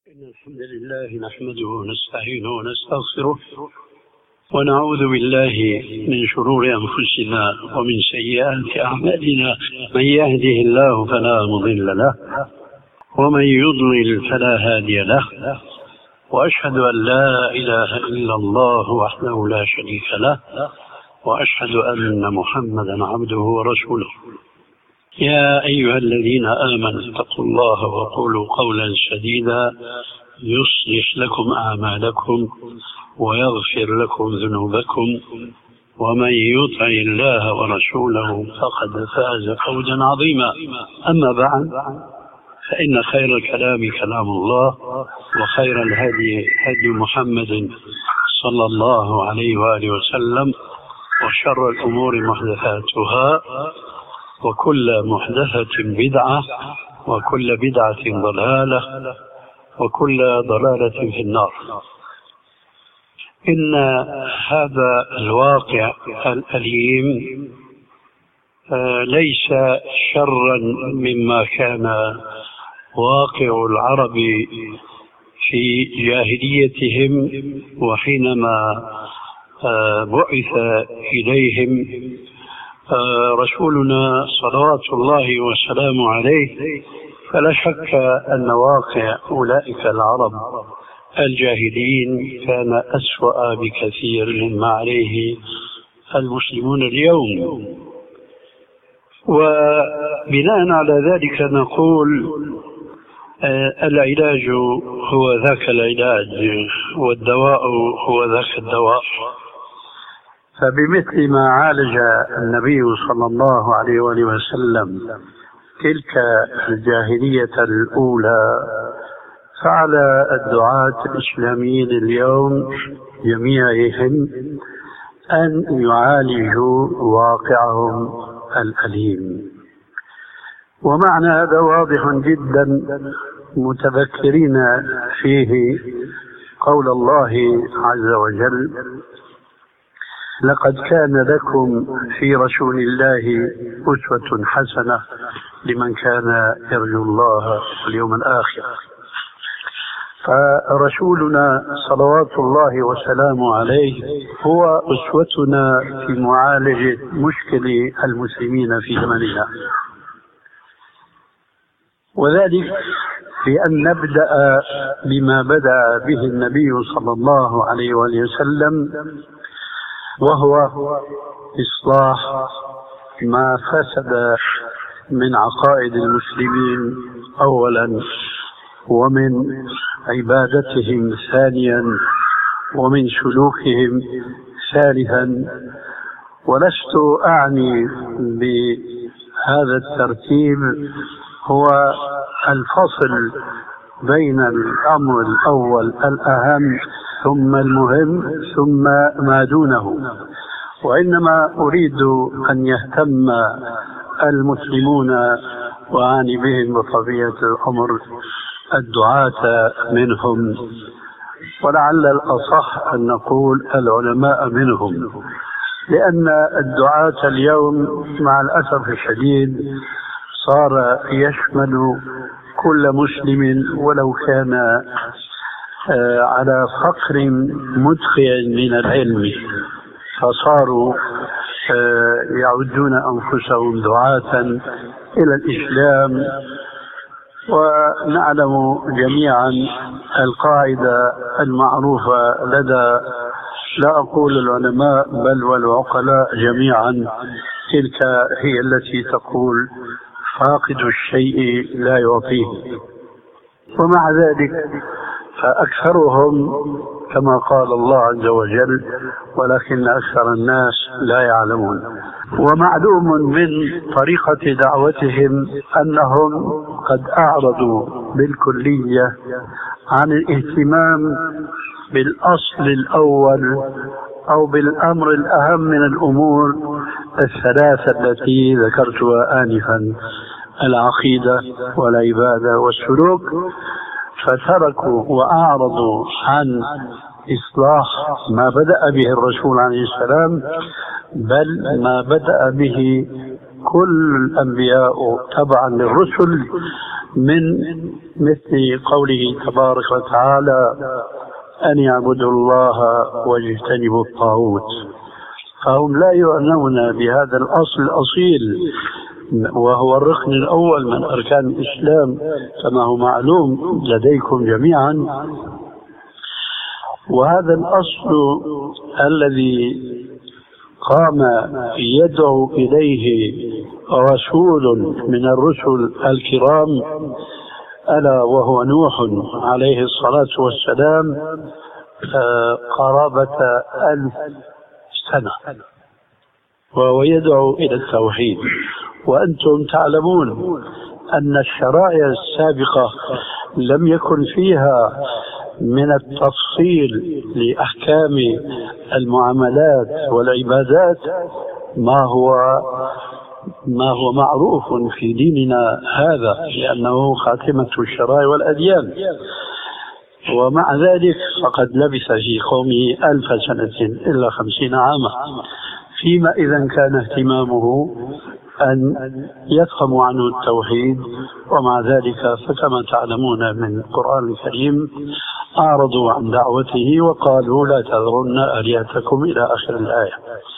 إن الحمد لله نحمده ونستعينه ونستغفره ونعوذ بالله من شرور أنفسنا ومن سيئات أعمالنا. من يهده الله فلا مضل له ومن يضلل فلا هادي له، وأشهد أن لا إله إلا الله وحده لا شريك له، وأشهد أن محمدا عبده ورسوله. يا أيها الذين آمنوا اتقوا الله وقولوا قولا سديدا يصلح لكم أعمالكم ويغفر لكم ذنوبكم، ومن يطع الله ورسوله فقد فاز فوزا عظيما. أما بعد، فإن خير الكلام كلام الله، وخير الهدي هدي محمد صلى الله عليه وآله وسلم، وشر الأمور محدثاتها، وكل محدثة بدعة، وكل بدعة ضلالة، وكل ضلالة في النار. إن هذا الواقع الأليم ليس شرا مما كان واقع العرب في جاهليتهم، وحينما بعث إليهم رسولنا صلوات الله وسلامه عليه، فلا شك أن واقع أولئك العرب الجاهلين كان أسوأ بكثير مما عليه المسلمون اليوم. وبناء على ذلك نقول العلاج هو ذاك العلاج، والدواء هو ذاك الدواء. فبمثل ما عالج النبي صلى الله عليه وآله وسلم تلك الجاهلية الأولى، فعلى الدعاة الإسلاميين اليوم جميعهم أن يعالجوا واقعهم الأليم. ومعنى هذا واضح جدا، متذكرين فيه قول الله عز وجل: لقد كان لكم في رسول الله أسوة حسنة لمن كان يرجو الله واليوم الآخر. فرسولنا صلوات الله وسلامه عليه هو أسوتنا في معالجة مشكل المسلمين في زمننا، وذلك بأن نبدأ بما بدأ به النبي صلى الله عليه وآله وسلم، وهو إصلاح ما فسد من عقائد المسلمين أولا، ومن عبادتهم ثانيا، ومن سلوكهم ثالثا. ولست أعني بهذا الترتيب هو الفصل بين الأمر الأول الأهم ثم المهم ثم ما دونه، وإنما أريد أن يهتم المسلمون، وأعني بهم بطبيعة الأمر الدعاة منهم، ولعل الأصح أن نقول العلماء منهم، لأن الدعاة اليوم مع الأسف الشديد صار يشمل كل مسلم ولو كان على فقر مدخل من العلم، فصاروا يعدون أنفسهم دعاة إلى الإسلام. ونعلم جميعا القاعدة المعروفة لدى لا أقول العلماء بل والعقلاء جميعا، تلك هي التي تقول: فاقد الشيء لا يعطيه. ومع ذلك فأكثرهم كما قال الله عز وجل: ولكن أكثر الناس لا يعلمون. ومعلوم من طريقة دعوتهم أنهم قد أعرضوا بالكلية عن الاهتمام بالأصل الأول أو بالأمر الأهم من الأمور الثلاثة التي ذكرتها آنفا: العقيدة والعبادة والسلوك. فتركوا وأعرضوا عن إصلاح ما بدأ به الرسول عليه السلام، بل ما بدأ به كل الأنبياء تبعا للرسل، من مثل قوله تبارك وتعالى أن يعبدوا الله واجتنبوا الطاغوت. فهم لا يعنون بهذا الأصل الأصيل، وهو الركن الأول من أركان الإسلام كما هو معلوم لديكم جميعا. وهذا الأصل الذي قام يدعو إليه رسول من الرسل الكرام ألا وهو نوح عليه الصلاة والسلام قرابة 1000 سنة، وهو يدعو إلى التوحيد. وأنتم تعلمون أن الشرائع السابقة لم يكن فيها من التفصيل لأحكام المعاملات والعبادات ما هو معروف في ديننا هذا، لأنه خاتمة الشرائع والأديان. ومع ذلك فقد لبث في قومه 1000 سنة إلا 50 عاما، فيما إذا كان اهتمامه أن يفهموا عنه التوحيد. ومع ذلك فكما تعلمون من القرآن الكريم أعرضوا عن دعوته وقالوا لا تذرن آلهتكم إلى آخر الآية.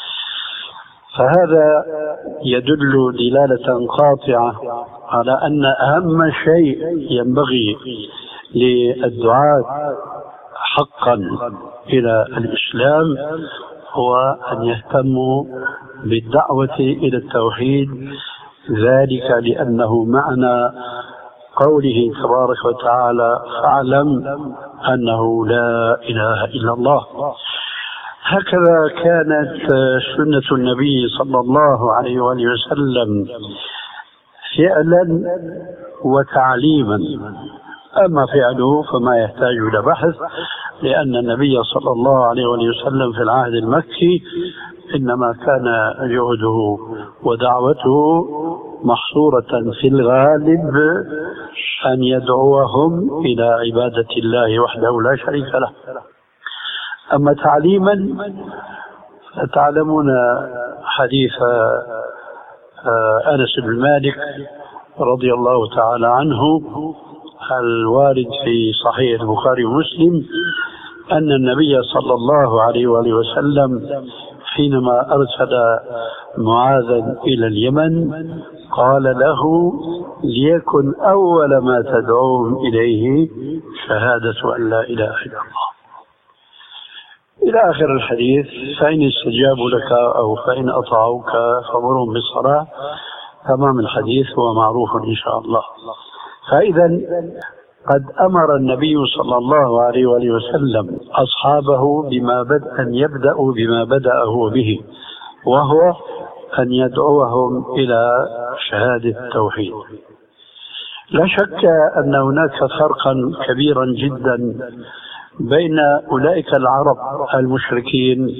فهذا يدل دلالة قاطعة على أن أهم شيء ينبغي للدعاة حقا إلى الإسلام هو أن يهتموا بالدعوة إلى التوحيد، ذلك لأنه معنى قوله تبارك وتعالى فاعلم أنه لا إله إلا الله. هكذا كانت سنة النبي صلى الله عليه وآله وسلم فعلا وتعليما. أما فعله فما يحتاج إلى بحث، لأن النبي صلى الله عليه وآله وسلم في العهد المكي إنما كان جهده ودعوته محصورة في الغالب أن يدعوهم إلى عبادة الله وحده لا شريك له. أما تعليما فتعلمون حديث أنس بن مالك رضي الله تعالى عنه الوارد في صحيح البخاري ومسلم أن النبي صلى الله عليه وآله وسلم حينما أرسل معاذا إلى اليمن قال له ليكن أول ما تدعوهم إليه شهادة أن لا إله إلا الله إلى آخر الحديث. فإن استجابوا لك أو فإن أطاعوك فأمرهم بالصلاة. تمام الحديث هو معروف إن شاء الله. فإذا قد أمر النبي صلى الله عليه وآله وسلم أصحابه أن يبدأوا بما بدأ هو به، وهو أن يدعوهم إلى شهادة التوحيد. لا شك أن هناك فرقا كبيرا جدا بين أولئك العرب المشركين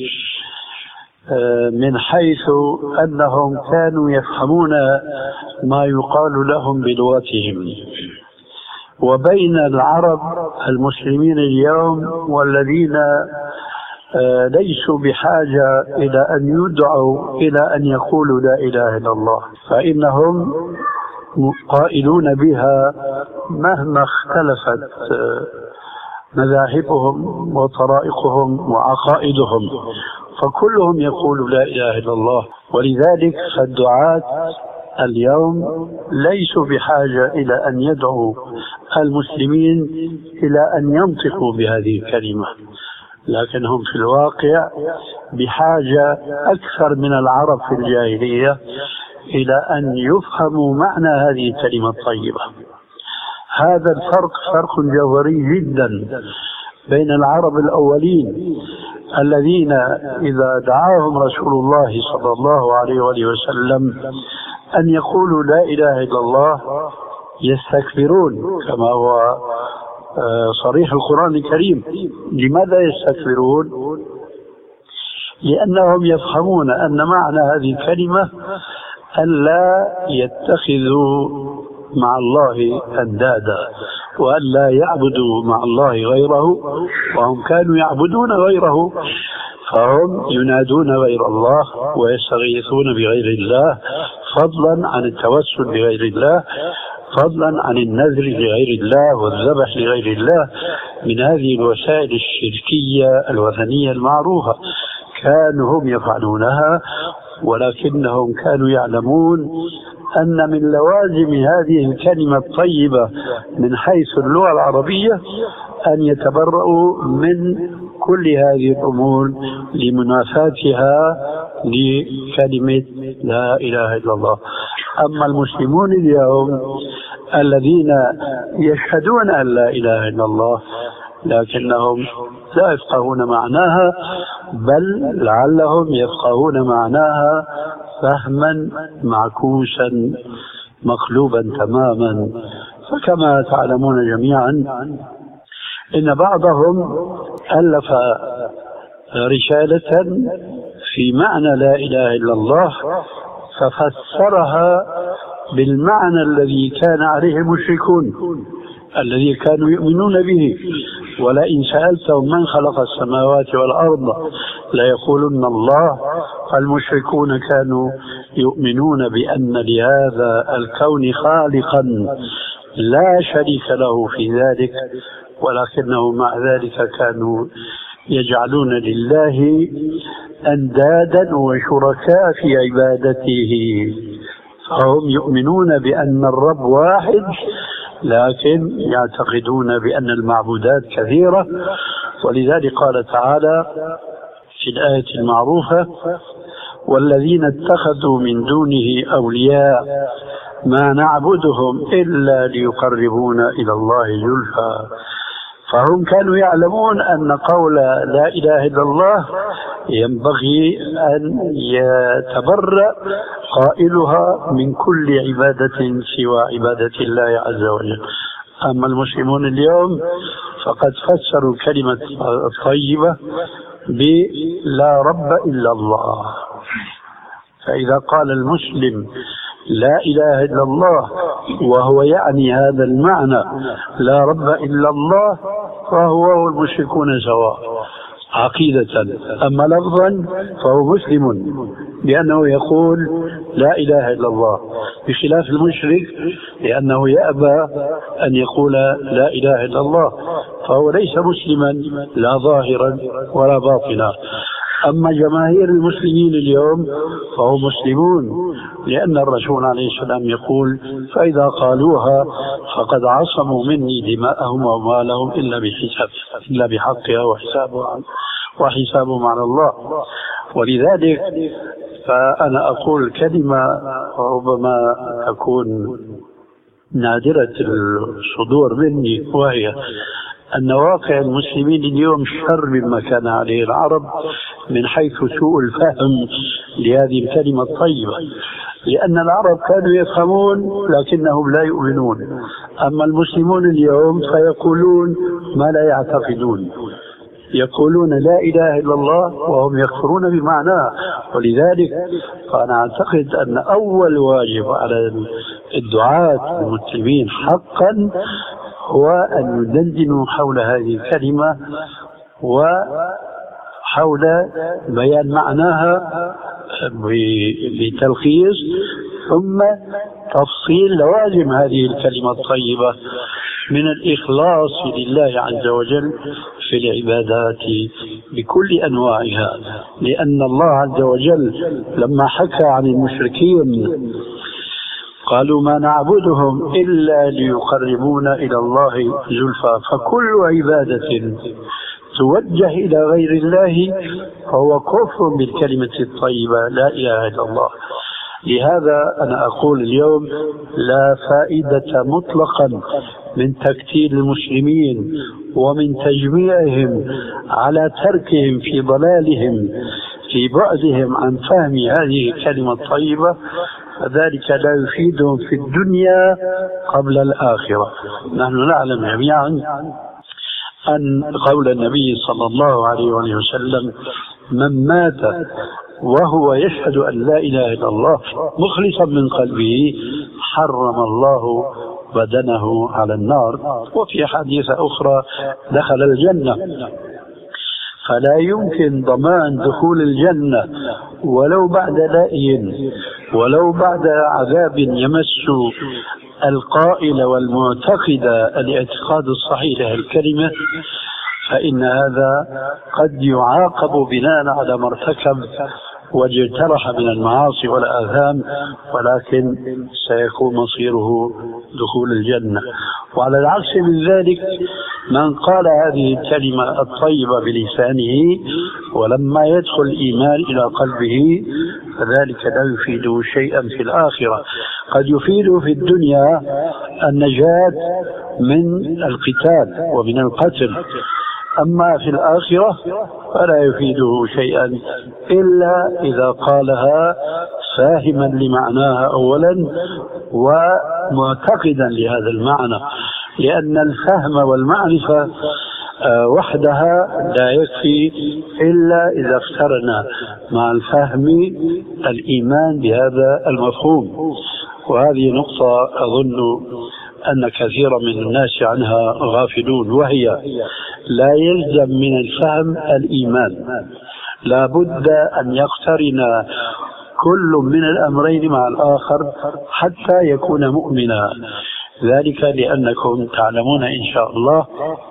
من حيث أنهم كانوا يفهمون ما يقال لهم بلغتهم، وبين العرب المسلمين اليوم والذين ليسوا بحاجة إلى أن يدعوا إلى أن يقولوا لا إله إلا الله، فإنهم قائلون بها مهما اختلفت مذاهبهم وطرائقهم وعقائدهم، فكلهم يقول لا إله إلا الله. ولذلك فالدعاة اليوم ليسوا بحاجة إلى أن يدعوا المسلمين إلى أن ينطقوا بهذه الكلمة، لكنهم في الواقع بحاجة أكثر من العرب في الجاهلية إلى أن يفهموا معنى هذه الكلمة الطيبة. هذا الفرق فرق جوهري جدا بين العرب الأولين الذين إذا دعاهم رسول الله صلى الله عليه وآله وسلم أن يقولوا لا إله إلا الله يستكبرون، كما هو صريح القرآن الكريم. لماذا يستكبرون؟ لأنهم يفهمون أن معنى هذه الكلمة أن لا يتخذوا مع الله أندادا، وأن لا يعبدوا مع الله غيره، وهم كانوا يعبدون غيره، فهم ينادون غير الله ويستغيثون بغير الله، فضلا عن التوسل بغير الله، فضلا عن النذر لغير الله والذبح لغير الله، من هذه الوسائل الشركية الوثنية المعروفة. كانوا هم يفعلونها، ولكنهم كانوا يعلمون أن من لوازم هذه الكلمة الطيبة من حيث اللغة العربية أن يتبرؤوا من كل هذه الأمور لمنافاتها لكلمة لا إله إلا الله. أما المسلمون اليوم الذين يشهدون أن لا إله إلا الله لكنهم لا يفقهون معناها، بل لعلهم يفقهون معناها فهما معكوسا مقلوبا تماما. فكما تعلمون جميعا إن بعضهم ألف رسالة في معنى لا إله إلا الله ففسرها بالمعنى الذي كان عليه المشركون الذي كانوا يؤمنون به. ولئن سألتهم من خلق السماوات والأرض ليقولن الله. فالمشركون كانوا يؤمنون بأن لهذا الكون خالقا لا شريك له في ذلك، ولكنهم مع ذلك كانوا يجعلون لله أندادا وشركاء في عبادته. فهم يؤمنون بأن الرب واحد، لكن يعتقدون بأن المعبودات كثيرة. ولذلك قال تعالى في الآية المعروفة: والذين اتخذوا من دونه أولياء ما نعبدهم إلا ليقربونا إلى الله زلفى. فهم كانوا يعلمون أن قول لا إله إلا الله ينبغي أن يتبرأ قائلها من كل عبادة سوى عبادة الله عز وجل. أما المسلمون اليوم فقد فسروا الكلمة الطيبة بلا رب إلا الله. فإذا قال المسلم لا إله إلا الله وهو يعني هذا المعنى لا رب إلا الله، فهو والمشركون سواء عقيدة. أما لفظا فهو مسلم لأنه يقول لا إله إلا الله، بخلاف المشرك لأنه يأبى أن يقول لا إله إلا الله، فهو ليس مسلما لا ظاهرا ولا باطنا. أما جماهير المسلمين اليوم فهم مسلمون، لأن الرسول عليه السلام يقول: فإذا قالوها فقد عصموا مني دماءهم وأموالهم إلا بحقها وحسابهم على الله. ولذلك فأنا أقول كلمة ربما تكون نادرة الصدور مني، وهي أن واقع المسلمين اليوم شر مما كان عليه العرب من حيث سوء الفهم لهذه الكلمة الطيبة، لأن العرب كانوا يفهمون لكنهم لا يؤمنون. أما المسلمون اليوم فيقولون ما لا يعتقدون، يقولون لا إله إلا الله وهم يكفرون بمعناه. ولذلك فأنا أعتقد أن أول واجب على الدعاة المسلمين حقا هو أن يدندنوا حول هذه الكلمة وحول بيان معناها بتلخيص، ثم تفصيل لوازم هذه الكلمة الطيبة من الإخلاص لله عز وجل في العبادات بكل أنواعها. لأن الله عز وجل لما حكى عن المشركين قالوا: ما نعبدهم إلا ليقربونا إلى الله زلفى. فكل عبادة توجه إلى غير الله فهو كفر بالكلمة الطيبة لا إله إلا الله. لهذا أنا أقول اليوم لا فائدة مطلقا من تكتيل المسلمين ومن تجميعهم على تركهم في ضلالهم في بعدهم عن فهم هذه الكلمة الطيبة، فذلك لا يفيدهم في الدنيا قبل الآخرة. نحن نعلم جميعا أن قول النبي صلى الله عليه وسلم: من مات وهو يشهد أن لا إله إلا الله مخلصا من قلبه حرم الله بدنه على النار، وفي حديث أخرى دخل الجنة. فلا يمكن ضمان دخول الجنة ولو بعد لأي ولو بعد عذاب يمس القائل والمعتقد الاعتقاد الصحيح للكلمة، فإن هذا قد يعاقب بناء على ما ارتكب واجترح من المعاصي والآثام، ولكن سيكون مصيره دخول الجنة. وعلى العكس من ذلك، من قال هذه الكلمة الطيبة بلسانه ولما يدخل الإيمان إلى قلبه فذلك لا يفيده شيئا في الآخرة. قد يفيده في الدنيا النجاة من القتال ومن القتل، أما في الآخرة فلا يفيده شيئا إلا إذا قالها فاهما لمعناها أولا ومعتقدا لهذا المعنى، لأن الفهم والمعرفة وحدها لا يكفي إلا إذا اقترن مع الفهم الإيمان بهذا المفهوم. وهذه نقطة أظن أن كثيرا من الناس عنها غافلون، وهي لا يلزم من الفهم الإيمان، لا بد أن يقترن كل من الأمرين مع الآخر حتى يكون مؤمنا. ذلك لأنكم تعلمون إن شاء الله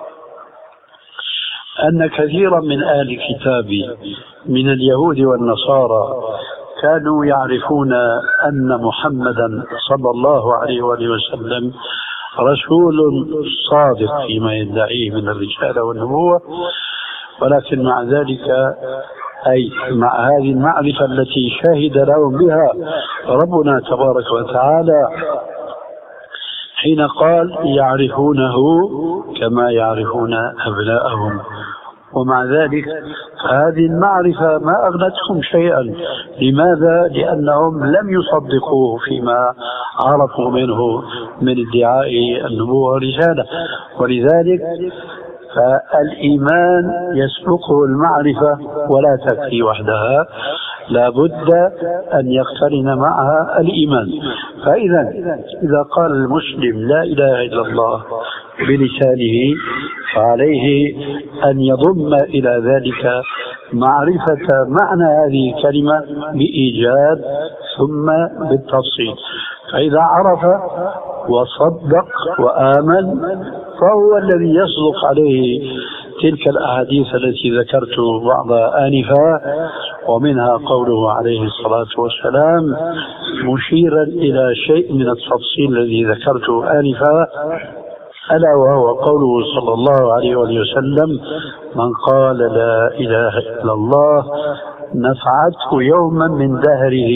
أن كثيرا من أهل الكتاب من اليهود والنصارى كانوا يعرفون أن محمدا صلى الله عليه وآله وسلم رسول صادق فيما يدعيه من الرسالة والنبوة، ولكن مع ذلك أي مع هذه المعرفة التي شهد لهم بها ربنا تبارك وتعالى حين قال يعرفونه كما يعرفون أبناءهم، ومع ذلك هذه المعرفة ما أغنتهم شيئا. لماذا؟ لأنهم لم يصدقوه فيما عرفوا منه من ادعاء النبوة والرسالة. ولذلك فالإيمان يسبقه المعرفة ولا تكفي وحدها، لا بد أن يقترن معها الإيمان. فإذا قال المسلم لا إله إلا الله بلسانه فعليه أن يضم إلى ذلك معرفة معنى هذه الكلمة بإيجاد ثم بالتفصيل. فإذا عرف وصدق وآمن فهو الذي يصدق عليه تلك الأحاديث التي ذكرت بعضها آنفا، ومنها قوله عليه الصلاة والسلام مشيرا إلى شيء من التفصيل الذي ذكرته آنفا، ألا وهو قوله صلى الله عليه وسلم من قال لا إله إلا الله نفعته يوما من دهره،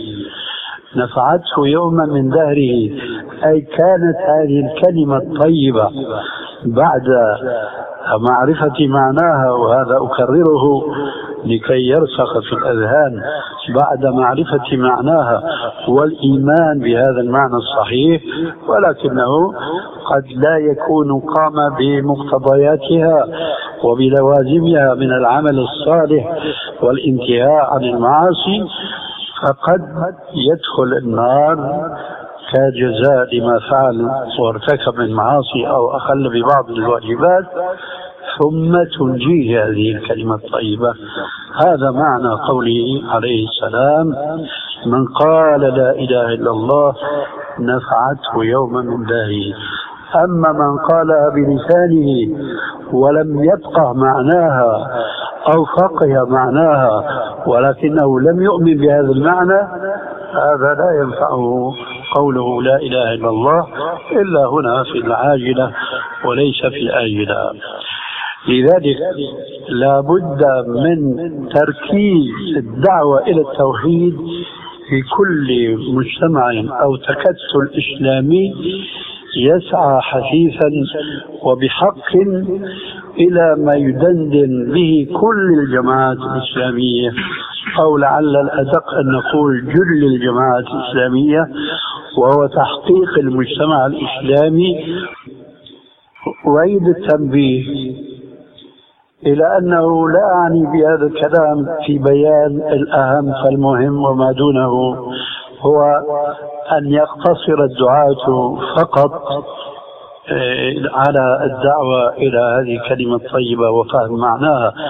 نفعته يوما من دهره، أي كانت هذه الكلمة الطيبة بعد معرفة معناها، وهذا أكرره لكي يرسخ في الأذهان، بعد معرفة معناها والإيمان بهذا المعنى الصحيح، ولكنه قد لا يكون قام بمقتضياتها وبلوازمها من العمل الصالح والانتهاء عن المعاصي، فقد يدخل النار كجزاء لما فعل وارتكب من معاصي أو أخل ببعض الواجبات، ثم تنجيه هذه الكلمة الطيبة. هذا معنى قوله عليه السلام من قال لا إله إلا الله نفعته يوما من دهره. أما من قالها بلسانه ولم يفقه معناها أو فقه معناها ولكنه لم يؤمن بهذا المعنى، هذا لا ينفعه قوله لا إله إلا الله إلا هنا في العاجلة وليس في الآجلة. لذلك لا بد من تركيز الدعوة إلى التوحيد في كل مجتمع أو تكتل إسلامي يسعى حثيثا وبحق إلى ما يدندن به كل الجماعات الإسلامية، أو لعل الأدق أن نقول جل الجماعات الإسلامية، وهو تحقيق المجتمع الإسلامي. أعيد التنبيه إلى أنه لا أعني بهذا الكلام في بيان الأهم فالمهم، وما دونه هو أن يقتصر الدعاة فقط على الدعوة إلى هذه الكلمة الطيبة وفهم معناها،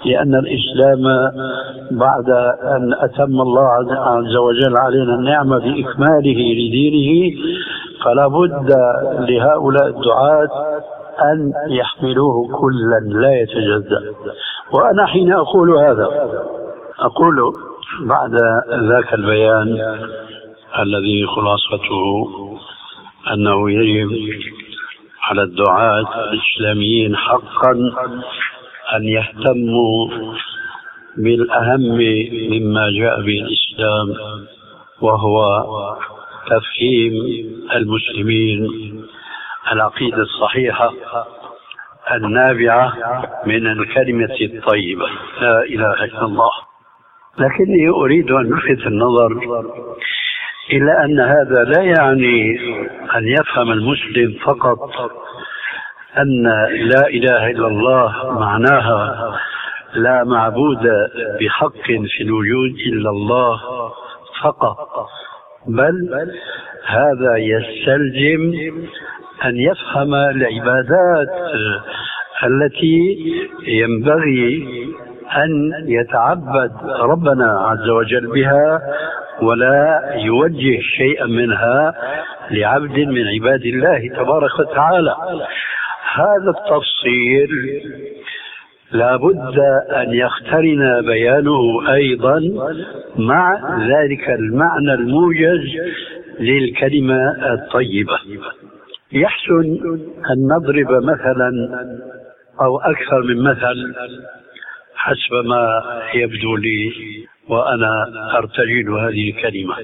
لأن الإسلام بعد أن أتم الله عز وجل علينا النعمة بإكماله لدينه، فلا بد لهؤلاء الدعاة أن يحملوه كلا لا يتجزأ. وأنا حين أقول هذا أقول بعد ذاك البيان الذي خلاصته أنه يجب على الدعاة الإسلاميين حقا أن يهتموا بالأهم مما جاء به الإسلام، وهو تفهيم المسلمين العقيدة الصحيحة النابعة من الكلمة الطيبة لا إله إلا الله. لكني أريد أن ألفت النظر إلى أن هذا لا يعني أن يفهم المسلم فقط أن لا إله إلا الله معناها لا معبود بحق في الوجود إلا الله فقط، بل هذا يستلزم أن يفهم العبادات التي ينبغي أن يتعبد ربنا عز وجل بها، ولا يوجه شيئا منها لعبد من عباد الله تبارك وتعالى. هذا التفصيل لا بد أن يقترن بيانه أيضا مع ذلك المعنى الموجز للكلمة الطيبة. يحسن أن نضرب مثلا أو أكثر من مثل حسب ما يبدو لي وأنا أرتجل هذه الكلمة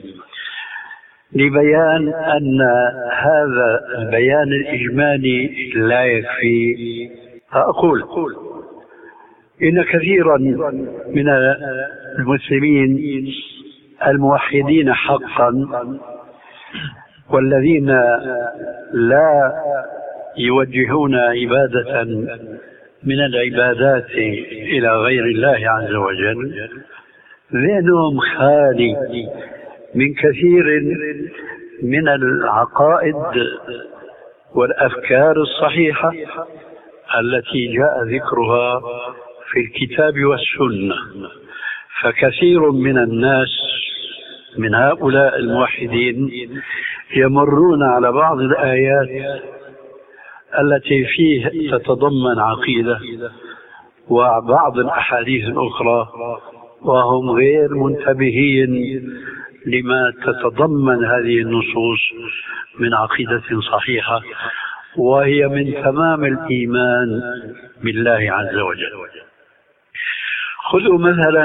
لبيان أن هذا البيان الإجمالي لا يكفي. فأقول إن كثيرا من المسلمين الموحدين حقا والذين لا يوجهون عبادة من العبادات إلى غير الله عز وجل ذهنهم خالي من كثير من العقائد والأفكار الصحيحة التي جاء ذكرها في الكتاب والسنة. فكثير من الناس من هؤلاء الموحدين يمرون على بعض الآيات التي فيه تتضمن عقيدة وبعض الأحاديث الأخرى وهم غير منتبهين لما تتضمن هذه النصوص من عقيدة صحيحة، وهي من تمام الإيمان بالله عز وجل. خذوا مثلا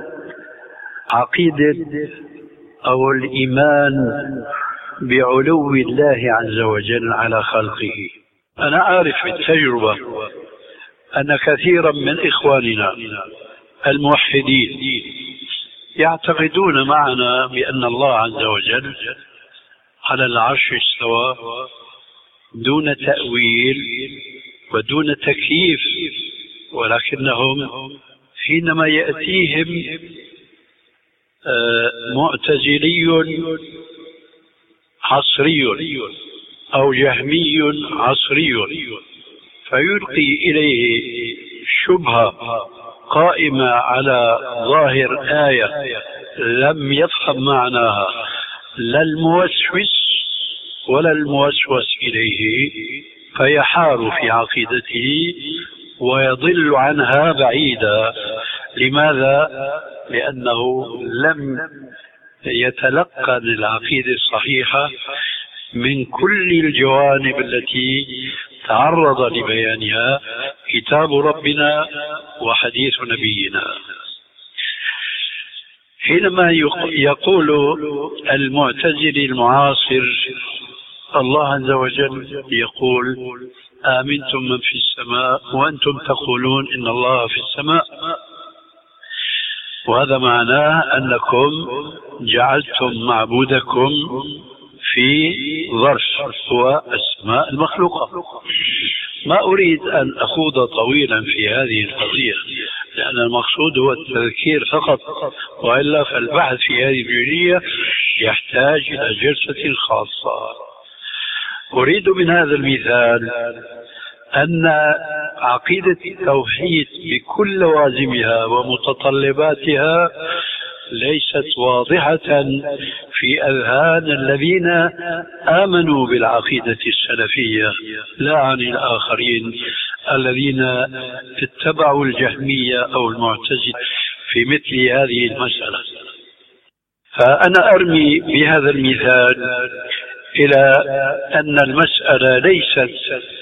عقيدة أو الإيمان بعلو الله عز وجل على خلقه. أنا أعرف بالتجربة أن كثيرا من إخواننا الموحدين يعتقدون معنا بأن الله عز وجل على العرش استوى دون تأويل ودون تكييف، ولكنهم حينما يأتيهم معتزلي عصري أو جهمي عصري فيلقي إليه شبهة قائمة على ظاهر آية لم يفهم معناها لا الموسوس ولا الموسوس إليه، فيحار في عقيدته ويضل عنها بعيدا. لماذا؟ لأنه لم يتلقى العقيدة الصحيحة من كل الجوانب التي تعرض لبيانها كتاب ربنا وحديث نبينا. حينما يقول المعتزلي المعاصر الله عز وجل يقول آمنتم من في السماء وأنتم تقولون إن الله في السماء، وهذا معناه أنكم جعلتم معبودكم في ظرف هو السماء المخلوقة. ما أريد أن أخوض طويلا في هذه القضية لأن المقصود هو التذكير فقط، وإلا فالبحث في هذه الجزئية يحتاج إلى جلسة خاصة. أريد من هذا المثال أن عقيدة التوحيد بكل لوازمها ومتطلباتها ليست واضحة في أذهان الذين آمنوا بالعقيدة السلفية، لا عن الآخرين الذين اتبعوا الجهمية أو المعتزلة في مثل هذه المسألة. فأنا أرمي بهذا المثال إلى أن المسألة ليست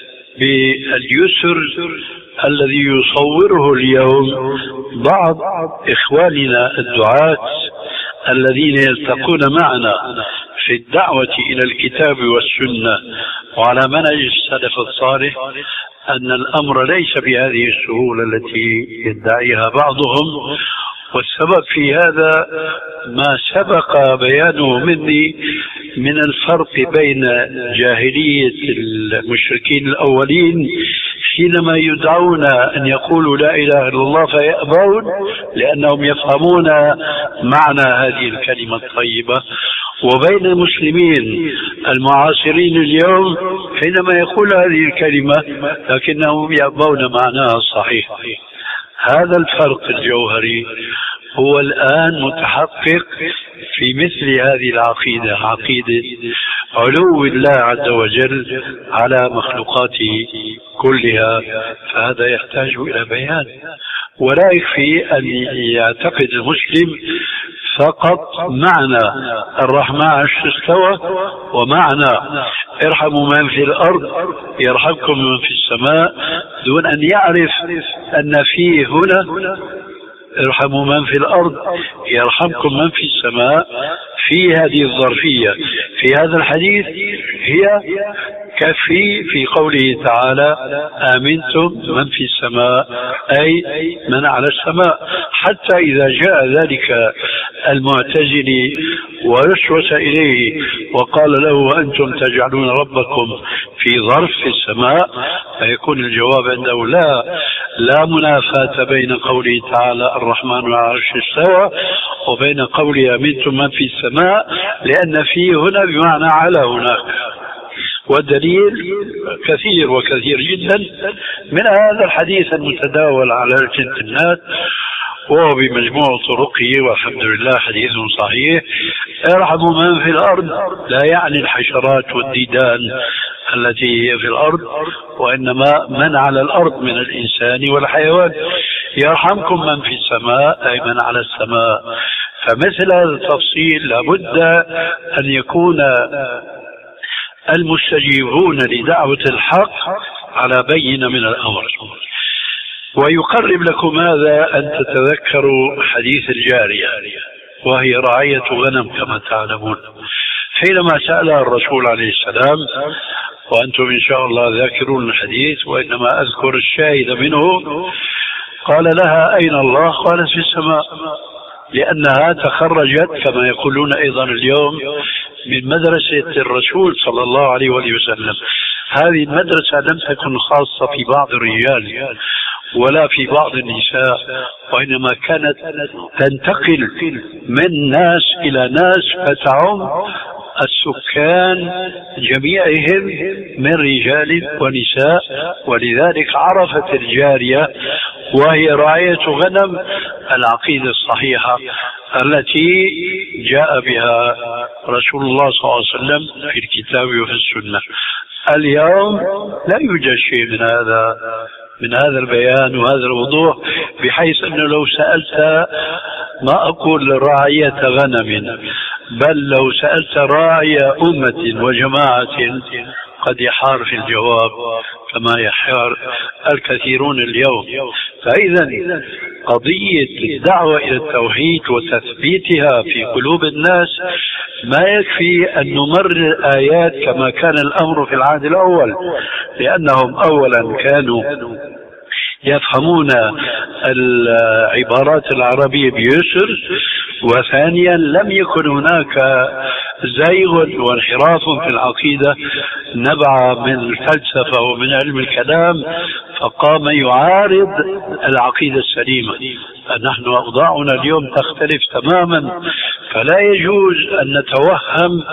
باليسر الذي يصوره اليوم بعض إخواننا الدعاة الذين يلتقون معنا في الدعوة إلى الكتاب والسنة وعلى منهج السلف الصالح، أن الأمر ليس بهذه السهولة التي يدعيها بعضهم. والسبب في هذا ما سبق بيانه مني من الفرق بين جاهلية المشركين الأولين حينما يدعون أن يقولوا لا إله إلا الله فيأبون لأنهم يفهمون معنى هذه الكلمة الطيبة، وبين المسلمين المعاصرين اليوم حينما يقول هذه الكلمة لكنهم يأبون معناها الصحيح. هذا الفرق الجوهري هو الآن متحقق في مثل هذه العقيدة، عقيدة علو الله عز وجل على مخلوقاته كلها. فهذا يحتاج إلى بيان، ولا يكفي أن يعتقد المسلم فقط معنى الرحمن عرش استوى ومعنى ارحموا من في الأرض يرحمكم من في السماء، دون أن يعرف أن فيه هنا ارحموا من في الأرض يرحمكم من في السماء في هذه الظرفية في هذا الحديث هي كفي في قوله تعالى آمنتم من في السماء، أي من على السماء. حتى إذا جاء ذلك المعتزلي ووسوس إليه وقال له أنتم تجعلون ربكم في ظرف في السماء، فيكون الجواب عنده لا منافاة بين قوله تعالى الرحمن على العرش استوى وبين قوله آمنتم من في السماء، لأن فيه هنا بمعنى على هناك. والدليل كثير وكثير جدا من هذا الحديث المتداول على ألسنة الناس وهو بمجموع طرقه والحمد لله حديث صحيح. ارحموا من في الأرض لا يعني الحشرات والديدان التي هي في الأرض، وإنما من على الأرض من الإنسان والحيوان. يرحمكم من في السماء أي من على السماء. فمثل هذا التفصيل لابد أن يكون المستجيبون لدعوة الحق على بينة من الأمر. ويقرب لكم هذا أن تتذكروا حديث الجارية وهي رعية غنم كما تعلمون، حينما سألها الرسول عليه السلام، وأنتم إن شاء الله ذاكرون الحديث وإنما أذكر الشاهد منه، قال لها أين الله؟ قالت في السماء، لأنها تخرجت كما يقولون أيضا اليوم من مدرسة الرسول صلى الله عليه وسلم. هذه المدرسة لم تكن خاصة في بعض الرجال ولا في بعض النساء، وإنما كانت تنتقل من ناس إلى ناس فتعم السكان جميعهم من رجال ونساء. ولذلك عرفت الجارية وهي راعية غنم العقيدة الصحيحة التي جاء بها رسول الله صلى الله عليه وسلم في الكتاب وفي السنة. اليوم لا يوجد شيء من هذا البيان وهذا الوضوح، بحيث أنه لو سألت ما أقول راعية غنم، بل لو سألت راعي أمة وجماعة قد يحار في الجواب كما يحار الكثيرون اليوم. فإذا قضية الدعوة إلى التوحيد وتثبيتها في قلوب الناس ما يكفي أن نمرر آيات كما كان الأمر في العهد الأول، لأنهم أولا كانوا يفهمون العبارات العربية بيسر، وثانيا لم يكن هناك زيغ وانحراف في العقيدة نبع من الفلسفة ومن علم الكلام فقام يعارض العقيدة السليمة. نحن أوضاعنا اليوم تختلف تماما، فلا يجوز أن نتوهم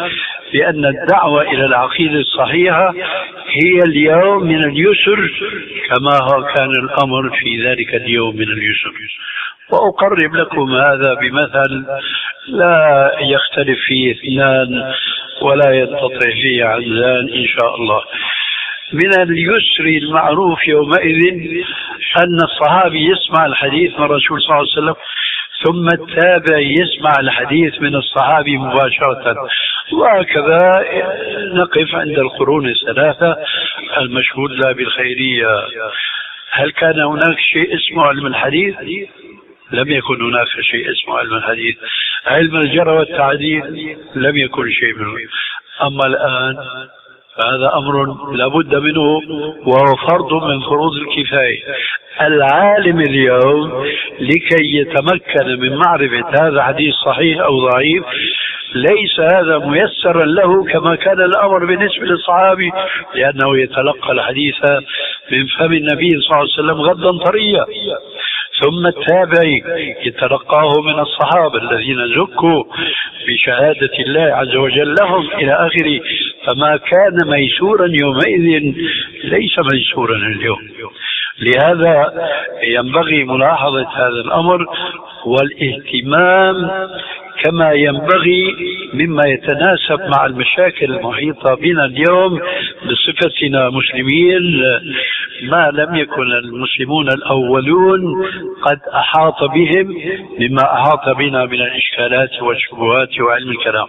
بأن الدعوة إلى العقيدة الصحيحة هي اليوم من اليسر كما كان الأمر في ذلك اليوم من اليسر. وأقرب لكم هذا بمثل لا يختلف فيه اثنان ولا ينتطع فيه عزان إن شاء الله. من اليسر المعروف يومئذ أن الصحابي يسمع الحديث من الرسول صلى الله عليه وسلم، ثم التابع يسمع الحديث من الصحابي مباشرة، وهكذا نقف عند القرون الثلاثة المشهود لها بالخيرية. هل كان هناك شيء اسمه علم الحديث؟ لم يكن هناك شيء اسمه علم الحديث. علم الجرح والتعديل لم يكن شيء منه. أما الآن فهذا أمر لابد منه، وهو فرض من فروض الكفاية. العالم اليوم لكي يتمكن من معرفة هذا حديث صحيح أو ضعيف ليس هذا ميسرا له كما كان الأمر بالنسبة للصحابي، لأنه يتلقى الحديث من فم النبي صلى الله عليه وسلم غدا طريا، ثم التابعي يتلقاه من الصحابة الذين زكوا بشهادة الله عز وجل لهم إلى آخره. فما كان ميسورا يومئذ ليس ميسورا اليوم. لهذا ينبغي ملاحظة هذا الأمر والاهتمام كما ينبغي مما يتناسب مع المشاكل المحيطة بنا اليوم بصفتنا مسلمين، ما لم يكن المسلمون الأولون قد أحاط بهم مما أحاط بنا من الإشكالات والشبهات وعلم الكلام.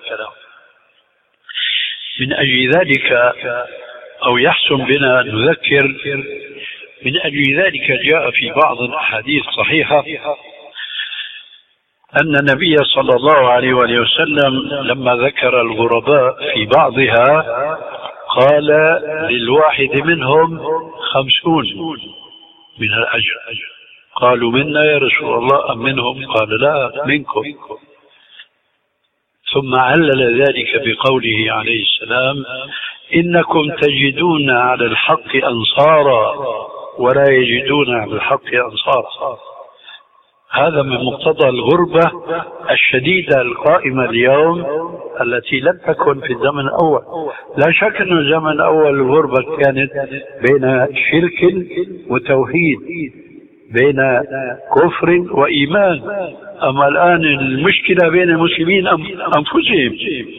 من أجل ذلك أو يحسن بنا نذكر، من أجل ذلك جاء في بعض الأحاديث الصحيحة أن النبي صلى الله عليه وآله وسلم لما ذكر الغرباء في بعضها قال للواحد منهم 50 من الأجر. قالوا منا يا رسول الله أم منهم؟ قال لا منكم. ثم علل ذلك بقوله عليه السلام إنكم تجدون على الحق أنصارا ولا يجدون على الحق أنصارا. هذا من مقتضى الغربة الشديدة القائمة اليوم التي لم تكن في الزمن الأول. لا شك أن الزمن الأول الغربة كانت بين شرك وتوحيد، بين كفر وإيمان. أما الآن المشكلة بين المسلمين أنفسهم.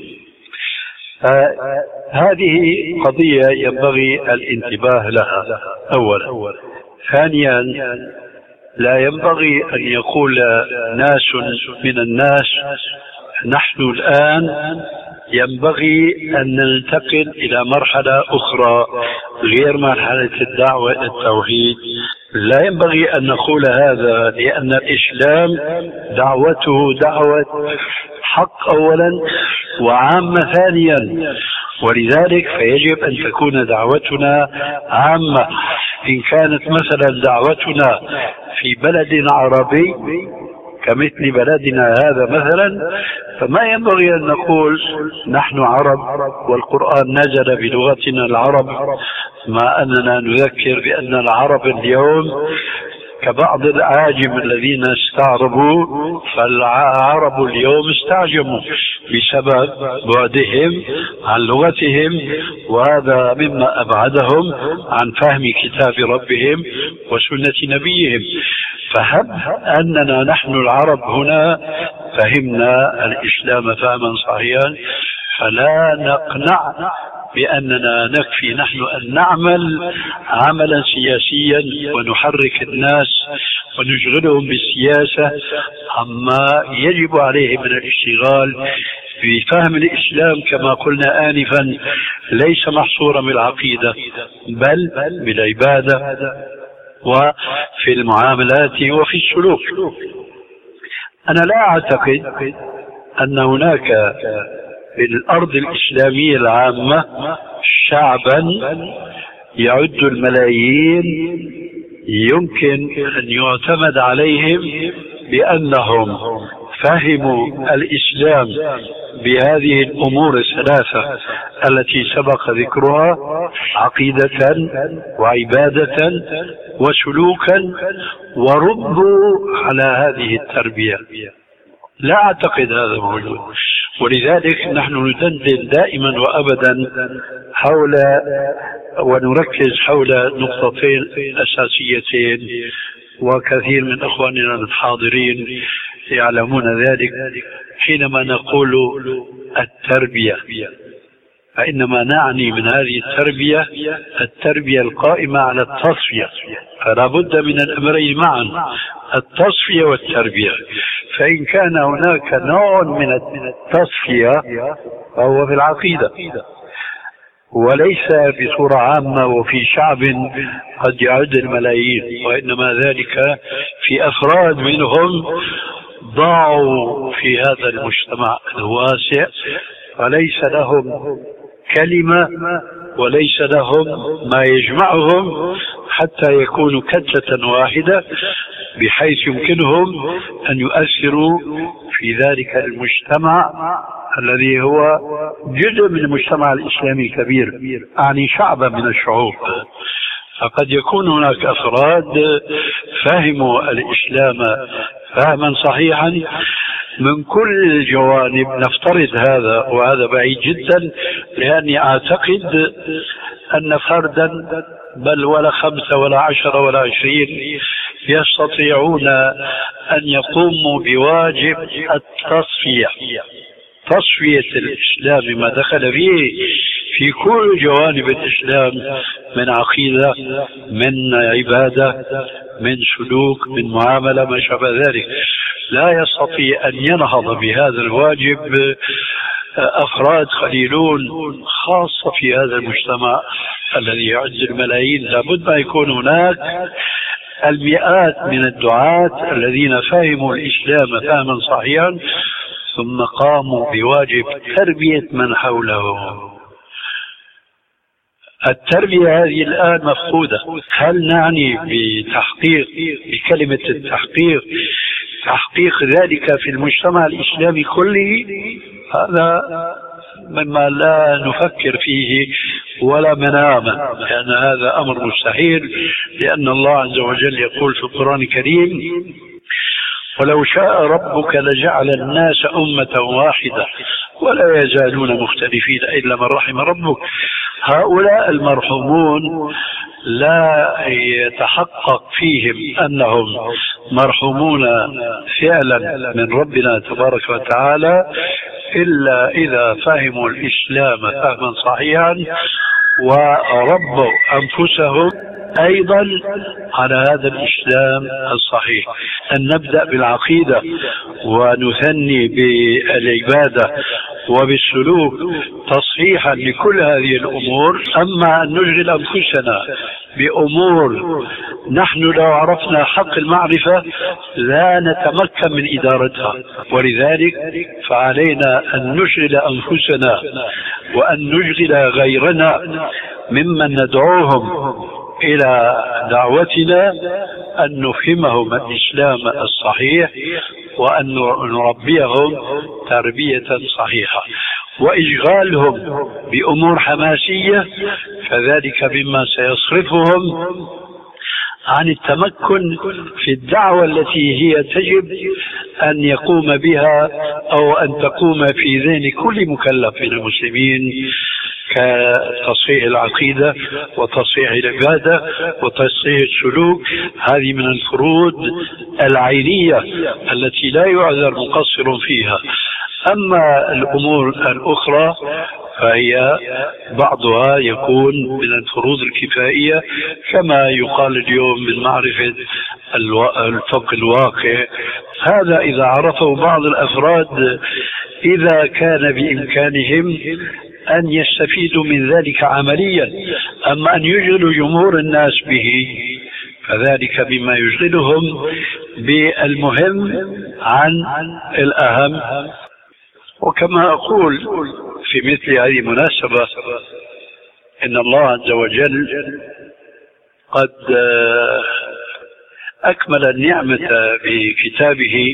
هذه قضية ينبغي الانتباه لها أولا. ثانيا لا ينبغي أن يقول ناس من الناس نحن الآن ينبغي أن ننتقل إلى مرحلة أخرى غير مرحلة الدعوة التوحيد. لا ينبغي أن نقول هذا، لأن الإسلام دعوته دعوة حق أولا وعامة ثانيا، ولذلك فيجب أن تكون دعوتنا عامة. إن كانت مثلا دعوتنا في بلد عربي كمثل بلدنا هذا مثلا، فما ينبغي أن نقول نحن عرب والقرآن نزل بلغتنا العرب، مع أننا نذكر بأن العرب اليوم كبعض الأعاجم الذين استعربوا، فالعرب اليوم استعجموا بسبب بعدهم عن لغتهم، وهذا مما أبعدهم عن فهم كتاب ربهم وسنة نبيهم. فهب أننا نحن العرب هنا فهمنا الإسلام فهما صحيحا، فلا نقنع بأننا نكفي نحن أن نعمل عملا سياسيا ونحرك الناس ونشغلهم بالسياسة عما يجب عليه من الاشتغال بفهم الإسلام كما قلنا آنفا، ليس محصورا بالعقيدة بل بالعبادة وفي المعاملات وفي السلوك. أنا لا أعتقد أن هناك في الأرض الإسلامية العامة شعبا يعد الملايين يمكن أن يعتمد عليهم بأنهم فهموا الإسلام بهذه الأمور الثلاثة التي سبق ذكرها: عقيدة وعبادة وسلوكا، وربوا على هذه التربية. لا أعتقد هذا موجود. ولذلك نحن ندندن دائما وأبدا حول ونركز حول نقطتين أساسيتين، وكثير من أخواننا الحاضرين يعلمون ذلك. حينما نقول التربية فإنما نعني من هذه التربية القائمة على التصفية، فلا بد من الأمرين معا، التصفية والتربية. فإن كان هناك نوع من التصفية فهو في العقيدة، وليس بصورة عامة وفي شعب قد يعد الملايين، وإنما ذلك في أفراد منهم ضاعوا في هذا المجتمع الواسع، وليس لهم كلمة وليس لهم ما يجمعهم حتى يكونوا كتلة واحدة، بحيث يمكنهم أن يؤثروا في ذلك المجتمع الذي هو جزء من المجتمع الإسلامي الكبير، أعني شعبا من الشعوب. فقد يكون هناك أفراد فهموا الإسلام فهما صحيحا من كل الجوانب، نفترض هذا، وهذا بعيد جدا، لأني أعتقد أن فردا بل ولا 5 ولا 10 ولا 20 يستطيعون أن يقوموا بواجب تصفية الإسلام ما دخل فيه في كل جوانب الإسلام، من عقيدة، من عبادة، من سلوك، من معاملة، ما شابه ذلك. لا يستطيع أن ينهض بهذا الواجب أفراد قليلون، خاصة في هذا المجتمع الذي يعد الملايين. لابد ما يكون هناك المئات من الدعاة الذين فهموا الإسلام فهما صحيحا، ثم قاموا بواجب تربية من حولهم. التربية هذه الآن مفقودة. هل نعني بكلمة التحقيق تحقيق ذلك في المجتمع الإسلامي كله؟ هذا مما لا نفكر فيه ولا منامه، لأن هذا أمر مستحيل، لأن الله عز وجل يقول في القرآن الكريم: ولو شاء ربك لجعل الناس أمة واحدة ولا يزالون مختلفين إلا من رحم ربك. هؤلاء المرحومون لا يتحقق فيهم أنهم مرحومون فعلا من ربنا تبارك وتعالى إلا إذا فهموا الإسلام فهما صحيحا وربوا أنفسهم أيضا على هذا الإسلام الصحيح. أن نبدأ بالعقيدة ونثني بالعبادة وبالسلوك تصحيحا لكل هذه الأمور. أما أن نشغل أنفسنا بأمور نحن لو عرفنا حق المعرفة لا نتمكن من إدارتها، ولذلك فعلينا أن نشغل أنفسنا وأن نشغل غيرنا ممن ندعوهم إلى دعوتنا أن نفهمهم الإسلام الصحيح وأن نربيهم تربية صحيحة. وإشغالهم بأمور حماسية فذلك مما سيصرفهم عن التمكن في الدعوة التي هي تجب أن يقوم بها أو أن تقوم في ذهن كل مكلف من المسلمين، كتصحيح العقيدة وتصحيح العبادة وتصحيح السلوك. هذه من الفروض العينية التي لا يعذر مقصر فيها. أما الأمور الأخرى فهي بعضها يكون من الفروض الكفائية، كما يقال اليوم من معرفة الفقه الواقع. هذا إذا عرفه بعض الأفراد إذا كان بإمكانهم أن يستفيدوا من ذلك عمليا. أما أن يشغلوا جمهور الناس به فذلك بما يشغلهم بالمهم عن الأهم. وكما أقول في مثل هذه المناسبة إن الله عز وجل قد أكمل النعمة بكتابه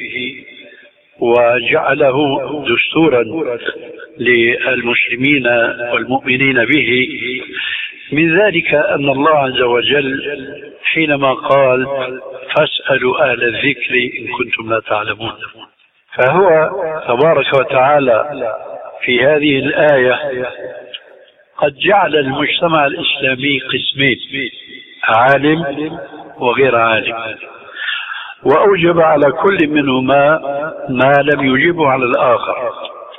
وجعله دستورا للمسلمين والمؤمنين به. من ذلك أن الله عز وجل حينما قال: فاسألوا أهل الذكر إن كنتم لا تعلمون، فهو تبارك وتعالى في هذه الآية قد جعل المجتمع الإسلامي قسمين: عالم وغير عالم، وأوجب على كل منهما ما لم يجبه على الآخر.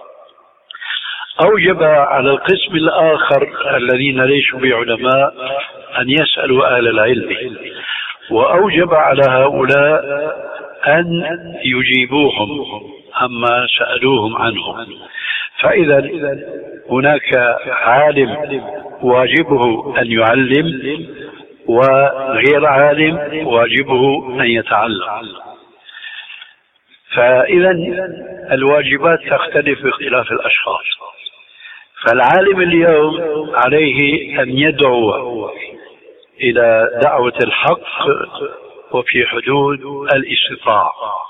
أوجب على القسم الآخر الذين ليسوا بعلماء أن يسألوا أهل العلم، وأوجب على هؤلاء أن يجيبوهم عما سألوهم عنه. فإذا هناك عالم واجبه أن يعلم، وغير عالم واجبه أن يتعلم. فإذا الواجبات تختلف باختلاف الأشخاص. فالعالم اليوم عليه أن يدعو إلى دعوة الحق وفي حدود الاستطاعة،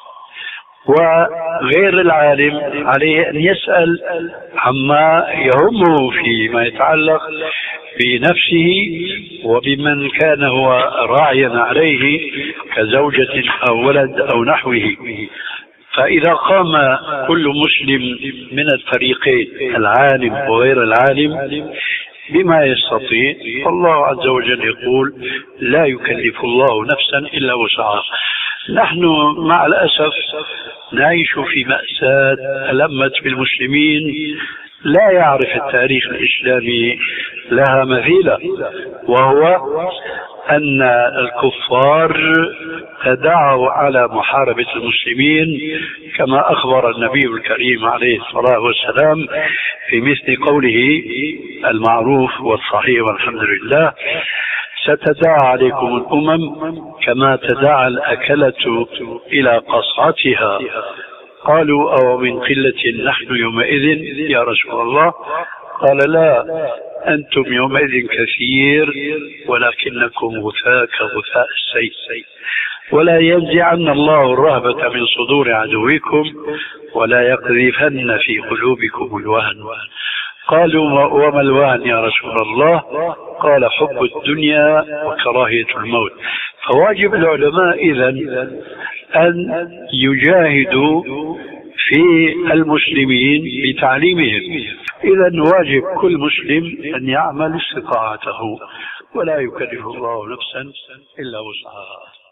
وغير العالم عليه أن يسأل عما يهمه فيما يتعلق بنفسه وبمن كان هو راعيا عليه كزوجة أو ولد أو نحوه. فإذا قام كل مسلم من الفريقين العالم وغير العالم بما يستطيع، فالله عز وجل يقول: لا يكلف الله نفسا إلا وسعها. نحن مع الأسف نعيش في مأساة ألمت بالمسلمين لا يعرف التاريخ الإسلامي لها مثيلة، وهو أن الكفار تداعوا على محاربة المسلمين كما أخبر النبي الكريم عليه الصلاة والسلام في مثل قوله المعروف والصحيح والحمد لله: ستداعى عليكم الأمم كما تداعى الأكلة إلى قصعتها. قالوا: أو من قلة نحن يومئذ يا رسول الله؟ قال: لا، أنتم يومئذ كثير ولكنكم غثاء كغثاء السيل، ولا ينزعن الله الرهبة من صدور عدوكم ولا يقذفن في قلوبكم الوهن. قالوا: وما الوهن يا رسول الله؟ قال: حب الدنيا وكراهية الموت. فواجب العلماء إذن أن يجاهدوا في المسلمين بتعليمهم. إذن واجب كل مسلم أن يعمل استطاعته، ولا يكلف الله نفسا إلا وسعها.